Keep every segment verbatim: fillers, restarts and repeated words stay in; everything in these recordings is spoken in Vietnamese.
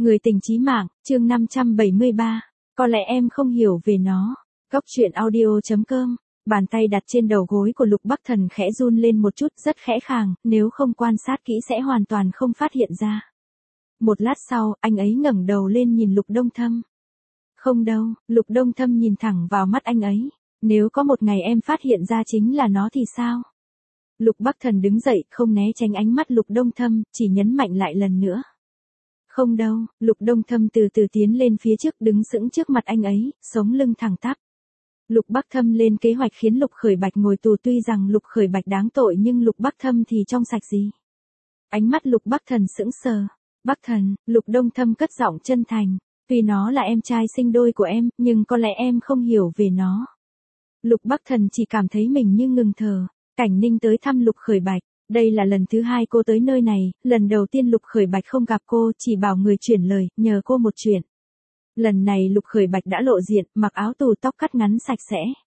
Người tình chí mạng, chương năm trăm bảy mươi ba. Có lẽ em không hiểu về nó. Góc truyện audio chấm com. Bàn tay đặt trên đầu gối của Lục Bắc Thần khẽ run lên một chút, rất khẽ khàng, nếu không quan sát kỹ sẽ hoàn toàn không phát hiện ra. Một lát sau, anh ấy ngẩng đầu lên nhìn Lục Đông Thâm. Không đâu, Lục Đông Thâm nhìn thẳng vào mắt anh ấy. Nếu có một ngày em phát hiện ra chính là nó thì sao? Lục Bắc Thần đứng dậy, không né tránh ánh mắt Lục Đông Thâm, chỉ nhấn mạnh lại lần nữa. Không đâu, Lục Đông Thâm từ từ tiến lên phía trước, đứng sững trước mặt anh ấy, sống lưng thẳng tắp. Lục Bắc Thâm lên kế hoạch khiến Lục Khởi Bạch ngồi tù, tuy rằng Lục Khởi Bạch đáng tội nhưng Lục Bắc Thâm thì trong sạch gì. Ánh mắt Lục Bắc Thần sững sờ. Bắc Thần, Lục Đông Thâm cất giọng chân thành, tuy nó là em trai sinh đôi của em, nhưng có lẽ em không hiểu về nó. Lục Bắc Thần chỉ cảm thấy mình như ngừng thở. Cảnh Ninh tới thăm Lục Khởi Bạch. Đây là lần thứ hai cô tới nơi này, lần đầu tiên Lục Khởi Bạch không gặp cô, chỉ bảo người chuyển lời, nhờ cô một chuyện. Lần này Lục Khởi Bạch đã lộ diện, mặc áo tù, tóc cắt ngắn sạch sẽ.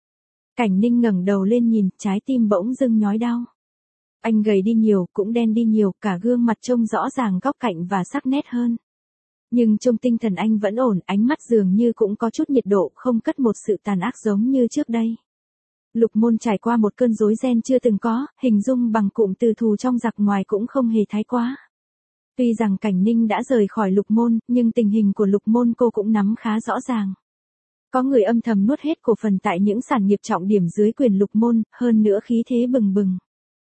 Cảnh Ninh ngẩng đầu lên nhìn, trái tim bỗng dưng nhói đau. Anh gầy đi nhiều, cũng đen đi nhiều, cả gương mặt trông rõ ràng góc cạnh và sắc nét hơn. Nhưng trong tinh thần anh vẫn ổn, ánh mắt dường như cũng có chút nhiệt độ, không cất một sự tàn ác giống như trước đây. Lục Môn trải qua một cơn rối ren chưa từng có, hình dung bằng cụm từ thù trong giặc ngoài cũng không hề thái quá. Tuy rằng Cảnh Ninh đã rời khỏi Lục Môn, nhưng tình hình của Lục Môn cô cũng nắm khá rõ ràng. Có người âm thầm nuốt hết cổ phần tại những sản nghiệp trọng điểm dưới quyền Lục Môn, hơn nữa khí thế bừng bừng.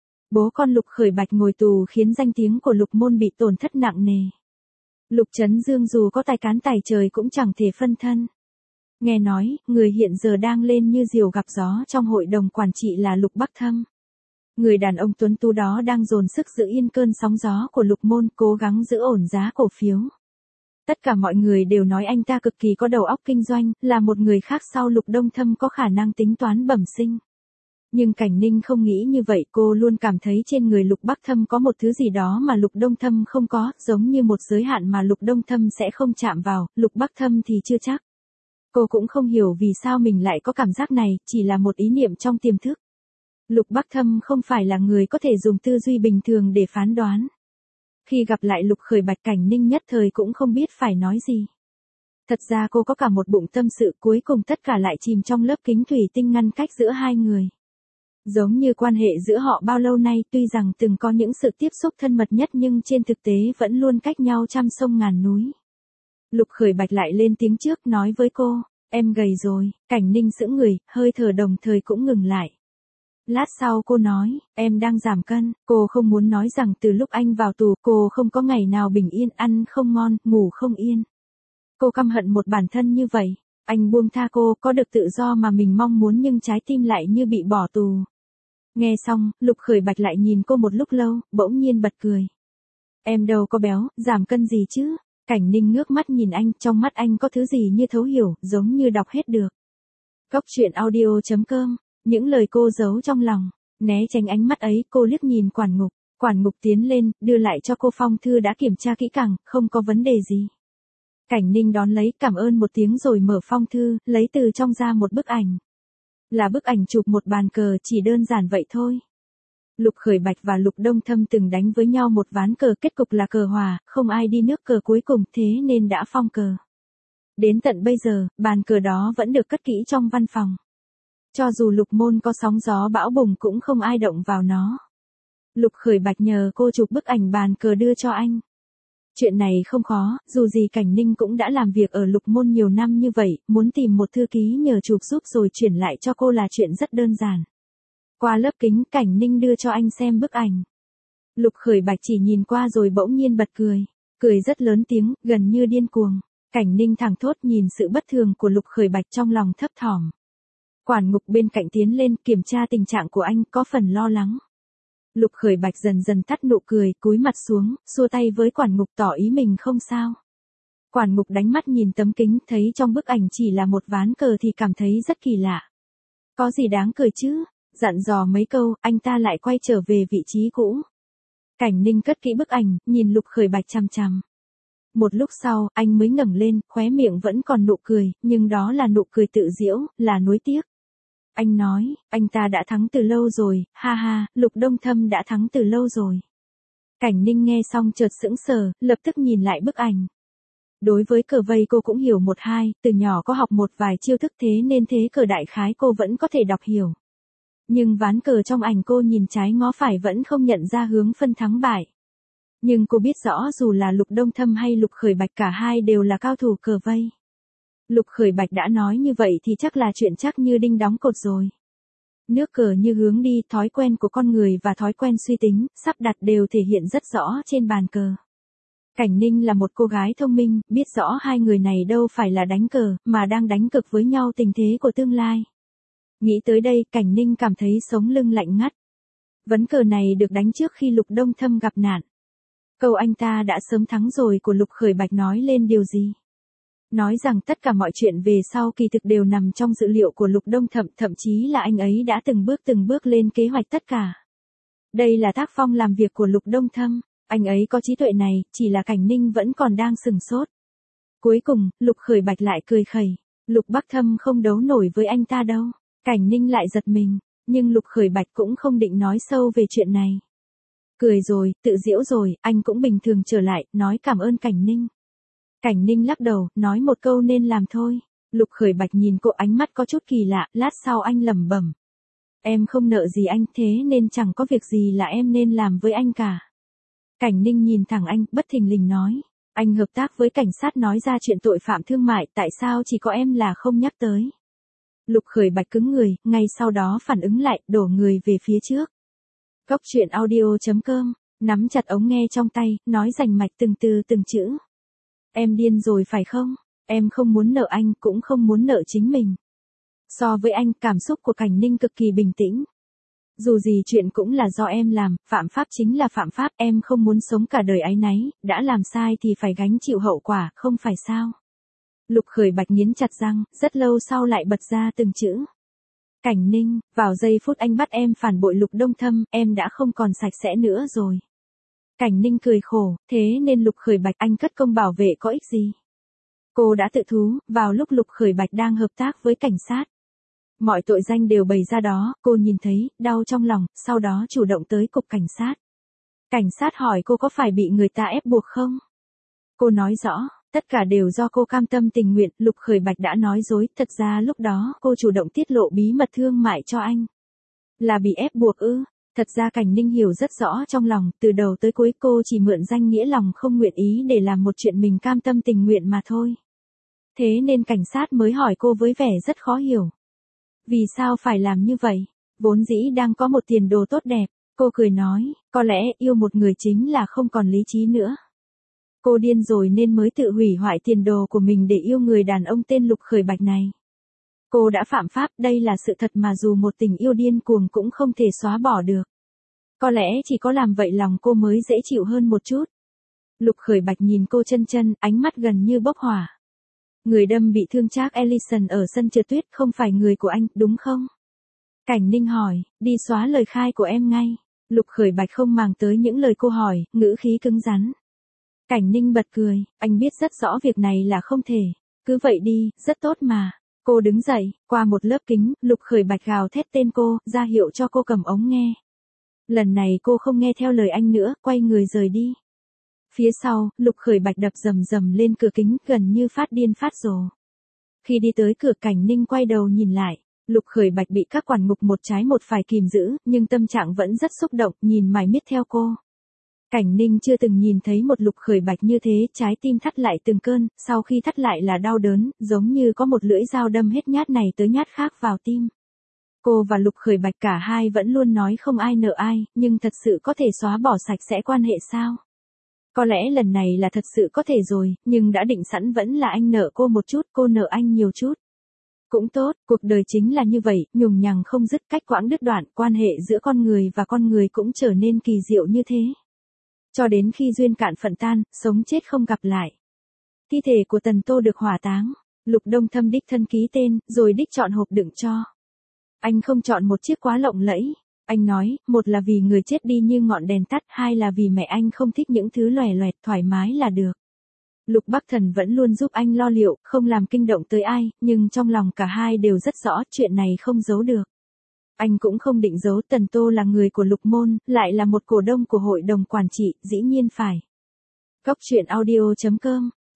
Bố con Lục Khởi Bạch ngồi tù khiến danh tiếng của Lục Môn bị tổn thất nặng nề. Lục Chấn Dương dù có tài cán tài trời cũng chẳng thể phân thân. Nghe nói, người hiện giờ đang lên như diều gặp gió trong hội đồng quản trị là Lục Bắc Thâm. Người đàn ông tuấn tú đó đang dồn sức giữ yên cơn sóng gió của Lục Môn, cố gắng giữ ổn giá cổ phiếu. Tất cả mọi người đều nói anh ta cực kỳ có đầu óc kinh doanh, là một người khác sau Lục Đông Thâm có khả năng tính toán bẩm sinh. Nhưng Cảnh Ninh không nghĩ như vậy, cô luôn cảm thấy trên người Lục Bắc Thâm có một thứ gì đó mà Lục Đông Thâm không có, giống như một giới hạn mà Lục Đông Thâm sẽ không chạm vào, Lục Bắc Thâm thì chưa chắc. Cô cũng không hiểu vì sao mình lại có cảm giác này, chỉ là một ý niệm trong tiềm thức. Lục Bắc Thâm không phải là người có thể dùng tư duy bình thường để phán đoán. Khi gặp lại Lục Khởi Bạch, Cảnh Ninh nhất thời cũng không biết phải nói gì. Thật ra cô có cả một bụng tâm sự, cuối cùng tất cả lại chìm trong lớp kính thủy tinh ngăn cách giữa hai người. Giống như quan hệ giữa họ bao lâu nay, tuy rằng từng có những sự tiếp xúc thân mật nhất nhưng trên thực tế vẫn luôn cách nhau trăm sông ngàn núi. Lục Khởi Bạch lại lên tiếng trước, nói với cô, em gầy rồi. Cảnh Ninh sững người, hơi thở đồng thời cũng ngừng lại. Lát sau cô nói, em đang giảm cân. Cô không muốn nói rằng từ lúc anh vào tù, cô không có ngày nào bình yên, ăn không ngon, ngủ không yên. Cô căm hận một bản thân như vậy. Anh buông tha cô, có được tự do mà mình mong muốn nhưng trái tim lại như bị bỏ tù. Nghe xong, Lục Khởi Bạch lại nhìn cô một lúc lâu, bỗng nhiên bật cười. Em đâu có béo, giảm cân gì chứ? Cảnh Ninh ngước mắt nhìn anh, trong mắt anh có thứ gì như thấu hiểu, giống như đọc hết được. Góc truyện audio chấm com. Những lời cô giấu trong lòng. Né tránh ánh mắt ấy, cô liếc nhìn Quản Ngục. Quản Ngục tiến lên, đưa lại cho cô phong thư đã kiểm tra kỹ càng, không có vấn đề gì. Cảnh Ninh đón lấy, cảm ơn một tiếng rồi mở phong thư, lấy từ trong ra một bức ảnh. Là bức ảnh chụp một bàn cờ, chỉ đơn giản vậy thôi. Lục Khởi Bạch và Lục Đông Thâm từng đánh với nhau một ván cờ, kết cục là cờ hòa, không ai đi nước cờ cuối cùng, thế nên đã phong cờ. Đến tận bây giờ, bàn cờ đó vẫn được cất kỹ trong văn phòng. Cho dù Lục Môn có sóng gió bão bùng cũng không ai động vào nó. Lục Khởi Bạch nhờ cô chụp bức ảnh bàn cờ đưa cho anh. Chuyện này không khó, dù gì Cảnh Ninh cũng đã làm việc ở Lục Môn nhiều năm như vậy, muốn tìm một thư ký nhờ chụp giúp rồi chuyển lại cho cô là chuyện rất đơn giản. Qua lớp kính, Cảnh Ninh đưa cho anh xem bức ảnh. Lục Khởi Bạch chỉ nhìn qua rồi bỗng nhiên bật cười. Cười rất lớn tiếng, gần như điên cuồng. Cảnh Ninh thẳng thốt nhìn sự bất thường của Lục Khởi Bạch trong lòng thấp thỏm. Quản Ngục bên cạnh tiến lên, kiểm tra tình trạng của anh, có phần lo lắng. Lục Khởi Bạch dần dần tắt nụ cười, cúi mặt xuống, xua tay với Quản Ngục tỏ ý mình không sao. Quản Ngục đánh mắt nhìn tấm kính, thấy trong bức ảnh chỉ là một ván cờ thì cảm thấy rất kỳ lạ. Có gì đáng cười chứ? Dặn dò mấy câu, anh ta lại quay trở về vị trí cũ. Cảnh Ninh cất kỹ bức ảnh, nhìn Lục Khởi Bạch chằm chằm. Một lúc sau, anh mới ngẩng lên, khóe miệng vẫn còn nụ cười, nhưng đó là nụ cười tự giễu, là nuối tiếc. Anh nói, anh ta đã thắng từ lâu rồi, ha ha, Lục Đông Thâm đã thắng từ lâu rồi. Cảnh Ninh nghe xong chợt sững sờ, lập tức nhìn lại bức ảnh. Đối với cờ vây cô cũng hiểu một hai, từ nhỏ có học một vài chiêu thức thế nên thế cờ đại khái cô vẫn có thể đọc hiểu. Nhưng ván cờ trong ảnh cô nhìn trái ngó phải vẫn không nhận ra hướng phân thắng bại. Nhưng cô biết rõ dù là Lục Đông Thâm hay Lục Khởi Bạch cả hai đều là cao thủ cờ vây. Lục Khởi Bạch đã nói như vậy thì chắc là chuyện chắc như đinh đóng cột rồi. Nước cờ như hướng đi, thói quen của con người và thói quen suy tính, sắp đặt đều thể hiện rất rõ trên bàn cờ. Cảnh Ninh là một cô gái thông minh, biết rõ hai người này đâu phải là đánh cờ, mà đang đánh cực với nhau tình thế của tương lai. Nghĩ tới đây, Cảnh Ninh cảm thấy sống lưng lạnh ngắt. Ván cờ này được đánh trước khi Lục Đông Thâm gặp nạn. Câu anh ta đã sớm thắng rồi của Lục Khởi Bạch nói lên điều gì? Nói rằng tất cả mọi chuyện về sau kỳ thực đều nằm trong dự liệu của Lục Đông Thâm, thậm chí là anh ấy đã từng bước từng bước lên kế hoạch tất cả. Đây là tác phong làm việc của Lục Đông Thâm, anh ấy có trí tuệ này, chỉ là Cảnh Ninh vẫn còn đang sừng sốt. Cuối cùng, Lục Khởi Bạch lại cười khẩy, Lục Bắc Thâm không đấu nổi với anh ta đâu. Cảnh Ninh lại giật mình, nhưng Lục Khởi Bạch cũng không định nói sâu về chuyện này. Cười rồi, tự giễu rồi, anh cũng bình thường trở lại, nói cảm ơn Cảnh Ninh. Cảnh Ninh lắc đầu, nói một câu nên làm thôi. Lục Khởi Bạch nhìn cô ánh mắt có chút kỳ lạ, lát sau anh lẩm bẩm. Em không nợ gì anh thế nên chẳng có việc gì là em nên làm với anh cả. Cảnh Ninh nhìn thẳng anh, bất thình lình nói. Anh hợp tác với cảnh sát nói ra chuyện tội phạm thương mại, tại sao chỉ có em là không nhắc tới. Lục Khởi Bạch cứng người, ngay sau đó phản ứng lại, đổ người về phía trước. Cốc truyện audio chấm com, nắm chặt ống nghe trong tay, nói rành mạch từng từ từng chữ. Em điên rồi phải không? Em không muốn nợ anh, cũng không muốn nợ chính mình. So với anh, cảm xúc của Cảnh Ninh cực kỳ bình tĩnh. Dù gì chuyện cũng là do em làm, phạm pháp chính là phạm pháp, em không muốn sống cả đời áy náy, đã làm sai thì phải gánh chịu hậu quả, không phải sao? Lục Khởi Bạch nghiến chặt răng, rất lâu sau lại bật ra từng chữ. Cảnh Ninh, vào giây phút anh bắt em phản bội Lục Đông Thâm, em đã không còn sạch sẽ nữa rồi. Cảnh Ninh cười khổ, thế nên Lục Khởi Bạch anh cất công bảo vệ có ích gì? Cô đã tự thú, vào lúc Lục Khởi Bạch đang hợp tác với cảnh sát. Mọi tội danh đều bày ra đó, cô nhìn thấy, đau trong lòng, sau đó chủ động tới cục cảnh sát. Cảnh sát hỏi cô có phải bị người ta ép buộc không? Cô nói rõ, tất cả đều do cô cam tâm tình nguyện, Lục Khởi Bạch đã nói dối, thật ra lúc đó cô chủ động tiết lộ bí mật thương mại cho anh. Là bị ép buộc ư? Thật ra Cảnh Ninh hiểu rất rõ trong lòng, từ đầu tới cuối cô chỉ mượn danh nghĩa lòng không nguyện ý để làm một chuyện mình cam tâm tình nguyện mà thôi. Thế nên cảnh sát mới hỏi cô với vẻ rất khó hiểu. Vì sao phải làm như vậy? Vốn dĩ đang có một tiền đồ tốt đẹp, cô cười nói, có lẽ yêu một người chính là không còn lý trí nữa. Cô điên rồi nên mới tự hủy hoại tiền đồ của mình để yêu người đàn ông tên Lục Khởi Bạch này. Cô đã phạm pháp, đây là sự thật mà dù một tình yêu điên cuồng cũng không thể xóa bỏ được. Có lẽ chỉ có làm vậy lòng cô mới dễ chịu hơn một chút. Lục Khởi Bạch nhìn cô chân chân, ánh mắt gần như bốc hỏa. Người đâm bị thương Trác Ellison ở sân trượt tuyết không phải người của anh, đúng không? Cảnh Ninh hỏi, đi xóa lời khai của em ngay. Lục Khởi Bạch không màng tới những lời cô hỏi, ngữ khí cứng rắn. Cảnh Ninh bật cười, anh biết rất rõ việc này là không thể. Cứ vậy đi, rất tốt mà. Cô đứng dậy, qua một lớp kính, Lục Khởi Bạch gào thét tên cô, ra hiệu cho cô cầm ống nghe. Lần này cô không nghe theo lời anh nữa, quay người rời đi. Phía sau, Lục Khởi Bạch đập rầm rầm lên cửa kính, gần như phát điên phát rồ. Khi đi tới cửa, Cảnh Ninh quay đầu nhìn lại. Lục Khởi Bạch bị các quản ngục một trái một phải kìm giữ, nhưng tâm trạng vẫn rất xúc động, nhìn mải miết theo cô. Cảnh Ninh chưa từng nhìn thấy một Lục Khởi Bạch như thế, trái tim thắt lại từng cơn, sau khi thắt lại là đau đớn, giống như có một lưỡi dao đâm hết nhát này tới nhát khác vào tim. Cô và Lục Khởi Bạch cả hai vẫn luôn nói không ai nợ ai, nhưng thật sự có thể xóa bỏ sạch sẽ quan hệ sao? Có lẽ lần này là thật sự có thể rồi, nhưng đã định sẵn vẫn là anh nợ cô một chút, cô nợ anh nhiều chút. Cũng tốt, cuộc đời chính là như vậy, nhùng nhằng không dứt, cách quãng đứt đoạn, quan hệ giữa con người và con người cũng trở nên kỳ diệu như thế. Cho đến khi duyên cạn phận tan, sống chết không gặp lại. Thi thể của Tần Tô được hỏa táng, Lục Đông Thâm đích thân ký tên, rồi đích chọn hộp đựng cho. Anh không chọn một chiếc quá lộng lẫy. Anh nói, một là vì người chết đi như ngọn đèn tắt, hai là vì mẹ anh không thích những thứ lòe loẹt, thoải mái là được. Lục Bắc Thần vẫn luôn giúp anh lo liệu, không làm kinh động tới ai, nhưng trong lòng cả hai đều rất rõ, chuyện này không giấu được. Anh cũng không định giấu, Tần Tô là người của Lục Môn, lại là một cổ đông của hội đồng quản trị, dĩ nhiên phải. Cốc truyện audio chấm com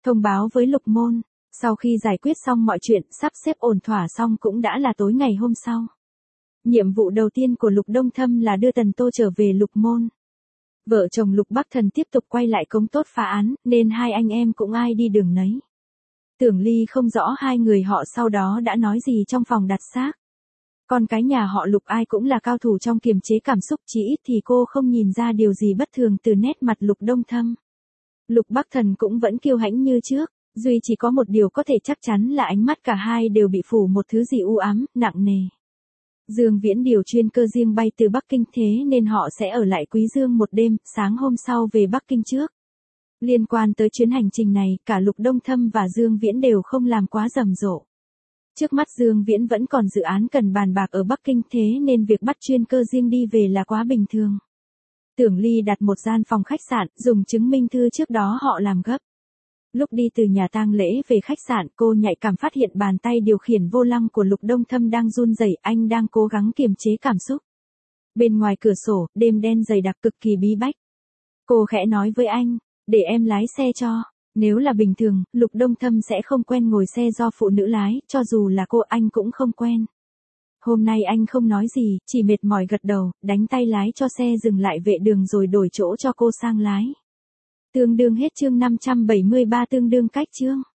Thông báo với Lục Môn, sau khi giải quyết xong mọi chuyện, sắp xếp ổn thỏa xong cũng đã là tối ngày hôm sau. Nhiệm vụ đầu tiên của Lục Đông Thâm là đưa Tần Tô trở về Lục Môn. Vợ chồng Lục Bắc Thần tiếp tục quay lại cống tốt phá án, nên hai anh em cũng ai đi đường nấy. Tưởng Ly không rõ hai người họ sau đó đã nói gì trong phòng đặt xác. Còn cái nhà họ Lục ai cũng là cao thủ trong kiềm chế cảm xúc, chỉ ít thì cô không nhìn ra điều gì bất thường từ nét mặt Lục Đông Thâm. Lục Bắc Thần cũng vẫn kiêu hãnh như trước, duy chỉ có một điều có thể chắc chắn là ánh mắt cả hai đều bị phủ một thứ gì u ám, nặng nề. Dương Viễn điều chuyên cơ riêng bay từ Bắc Kinh, thế nên họ sẽ ở lại Quý Dương một đêm, sáng hôm sau về Bắc Kinh trước. Liên quan tới chuyến hành trình này, cả Lục Đông Thâm và Dương Viễn đều không làm quá rầm rộ. Trước mắt Dương Viễn vẫn còn dự án cần bàn bạc ở Bắc Kinh, thế nên việc bắt chuyên cơ riêng đi về là quá bình thường. Tưởng Ly đặt một gian phòng khách sạn, dùng chứng minh thư trước đó họ làm gấp. Lúc đi từ nhà tang lễ về khách sạn, cô nhạy cảm phát hiện bàn tay điều khiển vô lăng của Lục Đông Thâm đang run rẩy, anh đang cố gắng kiềm chế cảm xúc. Bên ngoài cửa sổ, đêm đen dày đặc cực kỳ bí bách. Cô khẽ nói với anh, để em lái xe cho. Nếu là bình thường, Lục Đông Thâm sẽ không quen ngồi xe do phụ nữ lái, cho dù là cô anh cũng không quen. Hôm nay anh không nói gì, chỉ mệt mỏi gật đầu, đánh tay lái cho xe dừng lại vệ đường rồi đổi chỗ cho cô sang lái. Tương đương hết chương năm trăm bảy mươi ba, tương đương cách chương.